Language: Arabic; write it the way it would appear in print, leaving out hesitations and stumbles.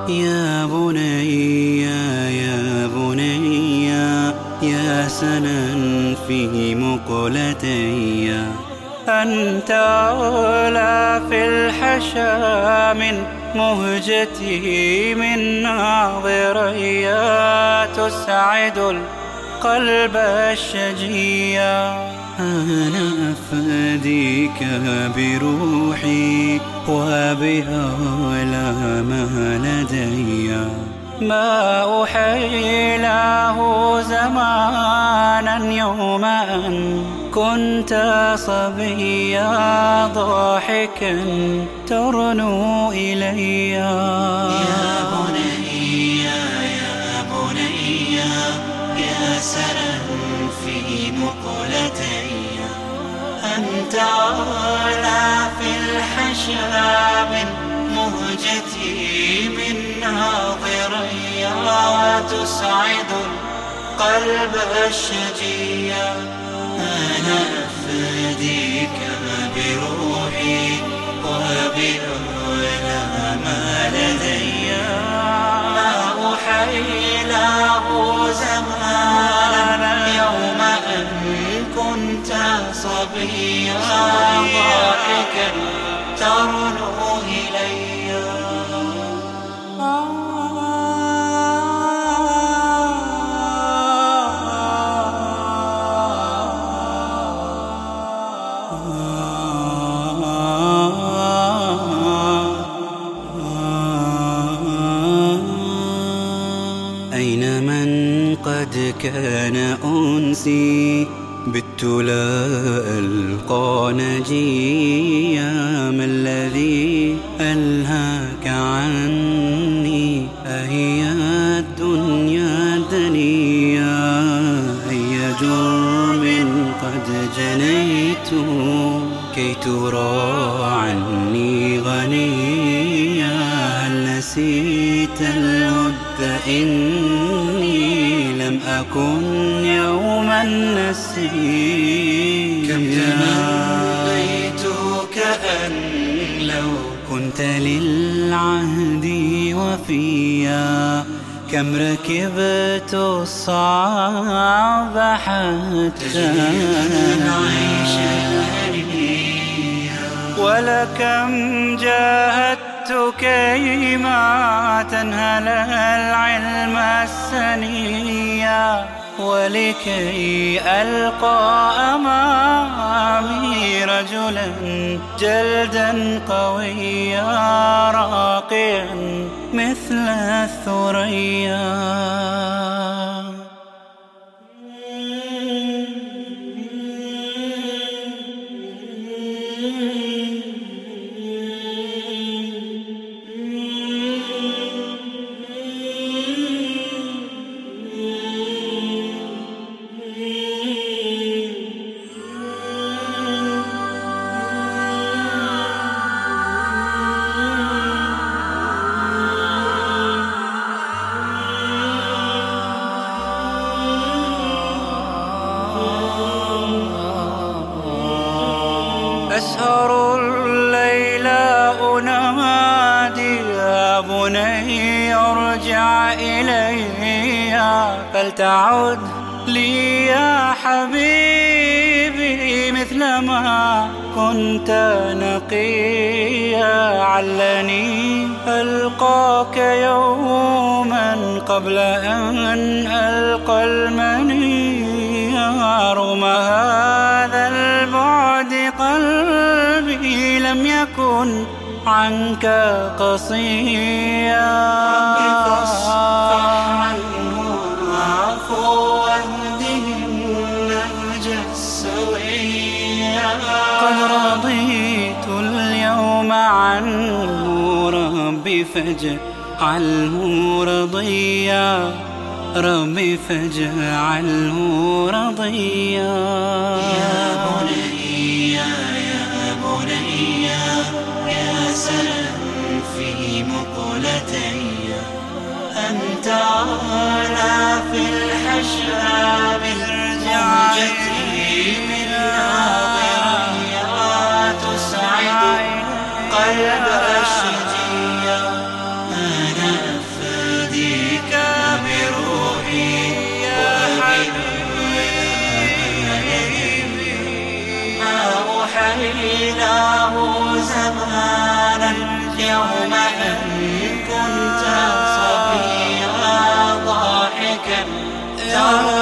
يا بني يا بني يا سنا في مقلتي، أنت أولى في الحشا من مهجتي من ناظري، تسعد القلب الشجيا. أنا أفديك بروحي وبها لا ما لدي، ما أحيله زمانا يوم أن كنت صبيا، ضاحكا ترنو إلي. يا بني يا بني يا سنا في مقلتي، أنت أولى في الحشا من مهجتي من ناظري، تسعد القلب الشجيا. أنا أفديك بروحي وبأولى ما لدي، ما أحيله زمانا يوم أن كنت صبيا، ضاحكا ترنو إلي. أين من قد كان أنسي بت لا ألقى نجيا، ما الذي ألهاك عني أهي الدنيا الدنيا؟ أي جرم قد جنيت كي ترى عني غنيا؟ هل نسيت الود إني لم أكن يوما نسيا؟ كم تمنيت كأن لو كنت للعهد وفيا، كم ركبت الصعب حتى نعيش الهنيا، ولكم جاهدت كيما تنهل العلم السنيا، ولكي ألقى أمامي رجلا جلدا قويا، راقيا مثل الثريا. أسهر الليل أنادي يا بني ارجع إلي، فلتعد لي يا حبيبي مثلما كنت نقيا. علني ألقاك يوما قبل أن ألقى المني، رغم هذا البعد قلبي لم يكن عنك قصيا. فاصفح عنه عفوا واهدهم نهج السويا. قد رضيت اليوم عنه ربي فاجعله رضيا، ربي فاجعله رضيا. يا بني يا بني يا سنا في مقلتي، أنت أولى في الحشا من مهجتي من ناظري، تسعد قلب الشجيا. أنا عليناه زمانا يوم أن كنت صبيا ضاحكا